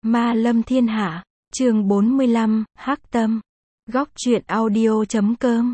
Ma Lâm Thiên Hạ, chương 45, Hắc Tâm. Góc truyện audio.com.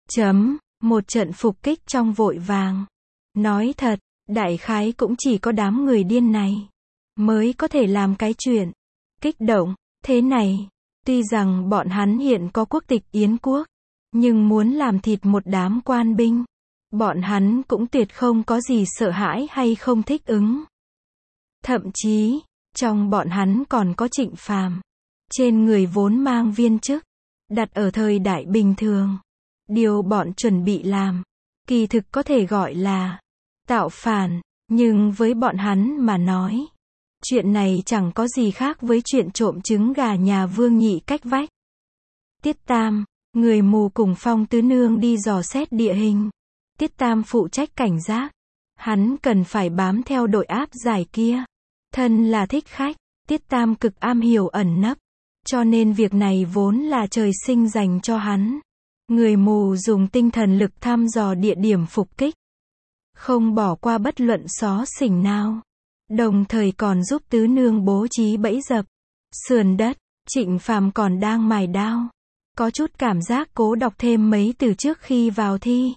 Một trận phục kích trong vội vàng. Nói thật, đại khái cũng chỉ có đám người điên này mới có thể làm cái chuyện kích động thế này. Tuy rằng bọn hắn hiện có quốc tịch Yến quốc, nhưng muốn làm thịt một đám quan binh, bọn hắn cũng tuyệt không có gì sợ hãi hay không thích ứng. Thậm chí, trong bọn hắn còn có Trịnh Phàm, trên người vốn mang viên chức, đặt ở thời đại bình thường. Điều bọn chuẩn bị làm, kỳ thực có thể gọi là tạo phản, nhưng với bọn hắn mà nói, chuyện này chẳng có gì khác với chuyện trộm trứng gà nhà Vương Nhị cách vách. Tiết Tam, người mù cùng Phong Tứ Nương đi dò xét địa hình. Tiết Tam phụ trách cảnh giác. Hắn cần phải bám theo đội áp giải kia. Thân là thích khách, Tiết Tam cực am hiểu ẩn nấp. Cho nên việc này vốn là trời sinh dành cho hắn. Người mù dùng tinh thần lực thăm dò địa điểm phục kích, không bỏ qua bất luận xó xỉnh nào. Đồng thời còn giúp Tứ Nương bố trí bẫy dập. Sườn đất, Trịnh Phàm còn đang mài đao. Có chút cảm giác cố đọc thêm mấy từ trước khi vào thi.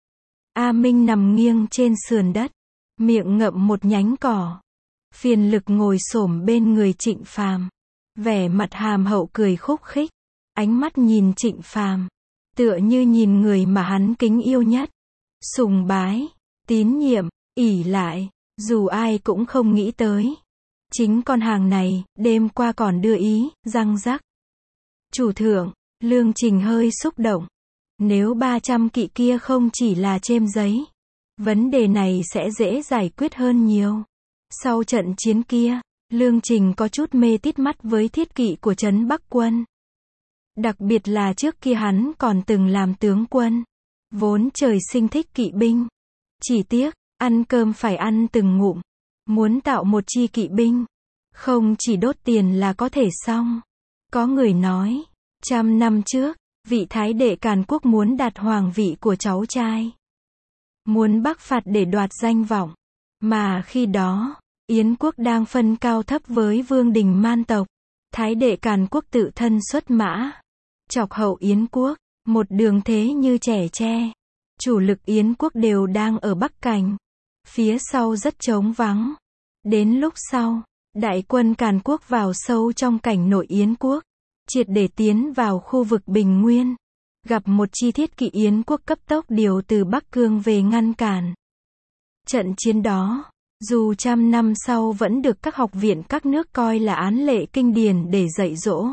A Minh nằm nghiêng trên sườn đất, miệng ngậm một nhánh cỏ. Phiền Lực ngồi xổm bên người Trịnh Phàm, vẻ mặt hàm hậu cười khúc khích, ánh mắt nhìn Trịnh Phàm, tựa như nhìn người mà hắn kính yêu nhất. Sùng bái, tín nhiệm, ỷ lại, dù ai cũng không nghĩ tới. Chính con hàng này, đêm qua còn đưa ý, răng rắc. Chủ thượng, Lương Trình hơi xúc động. Nếu 300 kỵ kia không chỉ là chêm giấy, vấn đề này sẽ dễ giải quyết hơn nhiều. Sau trận chiến kia, Lương Trình có chút mê tít mắt với thiết kỵ của trấn Bắc quân. Đặc biệt là trước kia hắn còn từng làm tướng quân, vốn trời sinh thích kỵ binh. Chỉ tiếc, ăn cơm phải ăn từng ngụm. Muốn tạo một chi kỵ binh, không chỉ đốt tiền là có thể xong. Có người nói, 100 năm trước, vị thái đệ Càn Quốc muốn đạt hoàng vị của cháu trai, muốn bắc phạt để đoạt danh vọng. Mà khi đó, Yến quốc đang phân cao thấp với vương đình man tộc. Thái đệ Càn Quốc tự thân xuất mã, chọc hậu Yến quốc, một đường thế như trẻ tre. Chủ lực Yến quốc đều đang ở Bắc Cảnh, phía sau rất trống vắng. Đến lúc sau, đại quân Càn Quốc vào sâu trong cảnh nội Yến quốc, triệt để tiến vào khu vực Bình Nguyên, gặp một chi thiết kỵ Yến quốc cấp tốc điều từ Bắc Cương về ngăn cản. Trận chiến đó, dù 100 năm sau vẫn được các học viện các nước coi là án lệ kinh điển để dạy dỗ.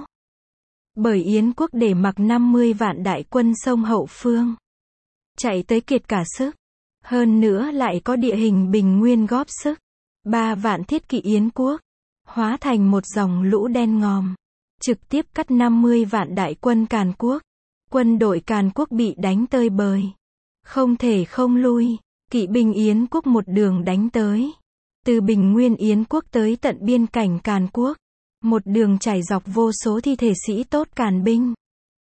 Bởi Yến quốc để mặc 50 vạn đại quân sông hậu phương, chạy tới kiệt cả sức, hơn nữa lại có địa hình Bình Nguyên góp sức. 3 vạn thiết kỵ Yến quốc hóa thành một dòng lũ đen ngòm, trực tiếp cắt 50 vạn đại quân Càn Quốc. Quân đội Càn Quốc bị đánh tơi bời, không thể không lui. Kỵ binh Yến quốc một đường đánh tới, từ Bình Nguyên Yến quốc tới tận biên cảnh Càn Quốc, một đường chảy dọc vô số thi thể sĩ tốt Càn binh.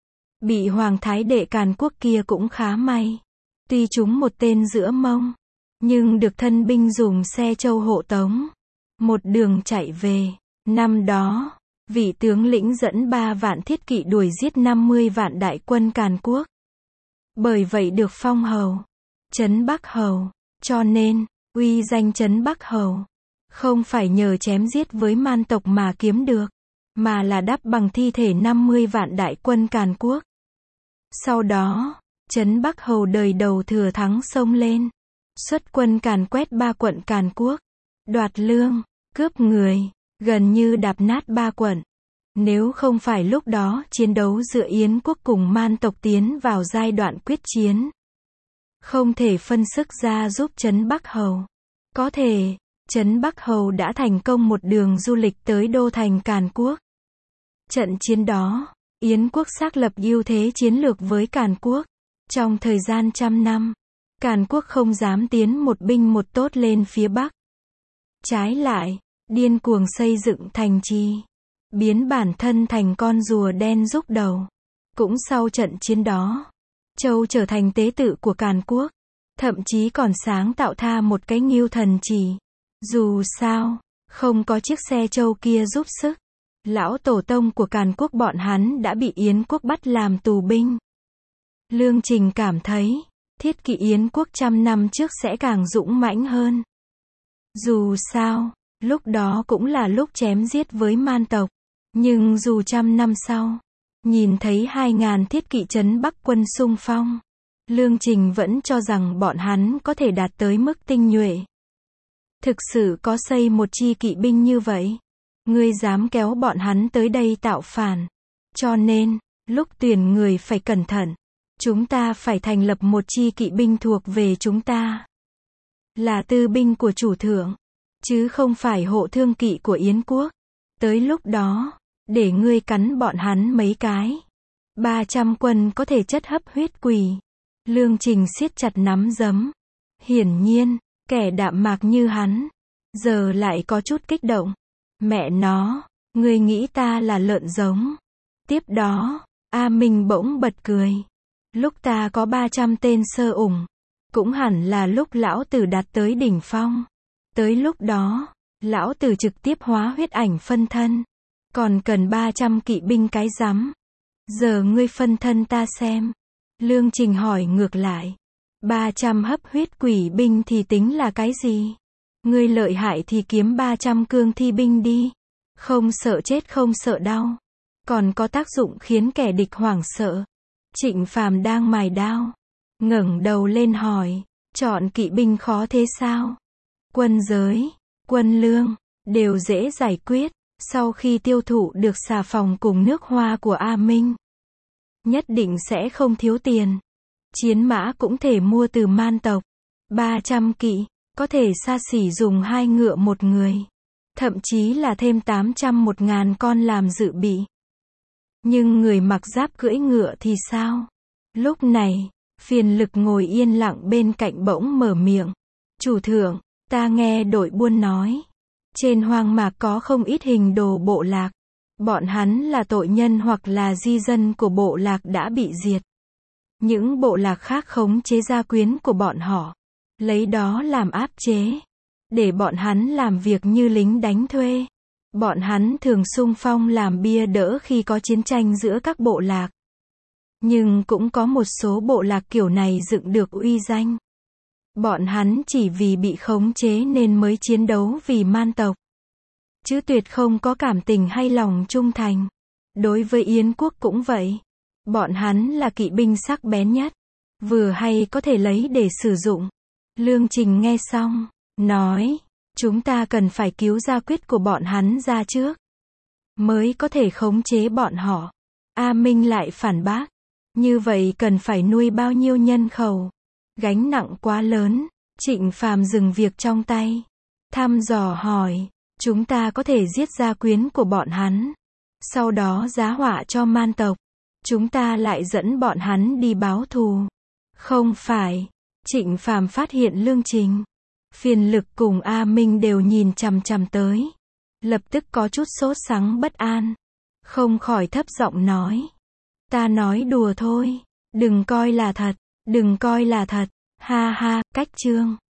Bị hoàng thái đệ Càn Quốc kia cũng khá may, tuy trúng một tên giữa mông, nhưng được thân binh dùng xe châu hộ tống, một đường chạy về. Năm đó, vị tướng lĩnh dẫn 3 vạn thiết kỵ đuổi giết 50 vạn đại quân Càn Quốc. Bởi vậy được phong hầu, trấn Bắc hầu. Cho nên, uy danh trấn Bắc hầu, không phải nhờ chém giết với man tộc mà kiếm được, mà là đắp bằng thi thể 50 vạn đại quân Càn Quốc. Sau đó, trấn Bắc hầu đời đầu thừa thắng xông lên, xuất quân càn quét 3 quận Càn Quốc, đoạt lương, cướp người, gần như đạp nát 3 quận. Nếu không phải lúc đó chiến đấu giữa Yến quốc cùng man tộc tiến vào giai đoạn quyết chiến, không thể phân sức ra giúp trấn Bắc hầu, có thể trấn Bắc hầu đã thành công một đường du lịch tới đô thành Càn Quốc. Trận chiến đó, Yến quốc xác lập ưu thế chiến lược với Càn Quốc. Trong thời gian 100 năm, Càn Quốc không dám tiến một binh một tốt lên phía Bắc. Trái lại, điên cuồng xây dựng thành trì, biến bản thân thành con rùa đen rúc đầu. Cũng sau trận chiến đó, Châu trở thành tế tự của Càn Quốc, thậm chí còn sáng tạo ra một cái Ngưu Thần Chỉ. Dù sao, không có chiếc xe Châu kia giúp sức, Lão tổ tông của Càn Quốc bọn hắn đã bị Yến quốc bắt làm tù binh. Lương Trình cảm thấy, thiết kỵ Yến quốc 100 năm trước sẽ càng dũng mãnh hơn. Dù sao, lúc đó cũng là lúc chém giết với man tộc. Nhưng dù 100 năm sau, nhìn thấy 2.000 thiết kỵ trấn Bắc quân xung phong, Lương Trình vẫn cho rằng bọn hắn có thể đạt tới mức tinh nhuệ. Thực sự có xây một chi kỵ binh như vậy, ngươi dám kéo bọn hắn tới đây tạo phản. Cho nên, lúc tuyển người phải cẩn thận. Chúng ta phải thành lập một chi kỵ binh thuộc về chúng ta. Là tư binh của chủ thượng, chứ không phải hộ thương kỵ của Yến quốc. Tới lúc đó, để ngươi cắn bọn hắn mấy cái. 300 quân có thể chất hấp huyết quỷ. Lương Trình siết chặt nắm đấm. Hiển nhiên, kẻ đạm mạc như hắn, giờ lại có chút kích động. Mẹ nó, ngươi nghĩ ta là lợn giống. Tiếp đó, A Minh bỗng bật cười. Lúc ta có 300 tên sơ ủng, cũng hẳn là lúc lão tử đạt tới đỉnh phong. Tới lúc đó, lão tử trực tiếp hóa huyết ảnh phân thân. Còn cần 300 kỵ binh cái rắm. Giờ ngươi phân thân ta xem. Lương Trình hỏi ngược lại. 300 hấp huyết quỷ binh thì tính là cái gì? Ngươi lợi hại thì kiếm 300 cương thi binh đi. Không sợ chết không sợ đau. Còn có tác dụng khiến kẻ địch hoảng sợ. Trịnh Phàm đang mài đao, ngẩng đầu lên hỏi, chọn kỵ binh khó thế sao? Quân giới, quân lương, đều dễ giải quyết, sau khi tiêu thụ được xà phòng cùng nước hoa của A Minh. Nhất định sẽ không thiếu tiền. Chiến mã cũng thể mua từ man tộc. 300 kỵ, có thể xa xỉ dùng 2 ngựa một người. Thậm chí là thêm 800 1.000 con làm dự bị. Nhưng người mặc giáp cưỡi ngựa thì sao? Lúc này, Phiền Lực ngồi yên lặng bên cạnh bỗng mở miệng. Chủ thượng, ta nghe đội buôn nói. Trên hoang mạc có không ít hình đồ bộ lạc. Bọn hắn là tội nhân hoặc là di dân của bộ lạc đã bị diệt. Những bộ lạc khác khống chế gia quyến của bọn họ. Lấy đó làm áp chế. Để bọn hắn làm việc như lính đánh thuê. Bọn hắn thường xung phong làm bia đỡ khi có chiến tranh giữa các bộ lạc. Nhưng cũng có một số bộ lạc kiểu này dựng được uy danh. Bọn hắn chỉ vì bị khống chế nên mới chiến đấu vì man tộc. Chứ tuyệt không có cảm tình hay lòng trung thành. Đối với Yến quốc cũng vậy. Bọn hắn là kỵ binh sắc bén nhất. Vừa hay có thể lấy để sử dụng. Lương Trình nghe xong, nói. Chúng ta cần phải cứu gia quyết của bọn hắn ra trước. Mới có thể khống chế bọn họ. A Minh lại phản bác. Như vậy cần phải nuôi bao nhiêu nhân khẩu. Gánh nặng quá lớn. Trịnh Phàm dừng việc trong tay. Thăm dò hỏi. Chúng ta có thể giết gia quyến của bọn hắn. Sau đó giá họa cho man tộc. Chúng ta lại dẫn bọn hắn đi báo thù. Không phải. Trịnh Phàm phát hiện Lương Trình. Phiền Lực cùng A Minh đều nhìn chằm chằm tới. Lập tức có chút sốt sắng bất an. Không khỏi thấp giọng nói. Ta nói đùa thôi. Đừng coi là thật. Đừng coi là thật. Ha ha, cách chương.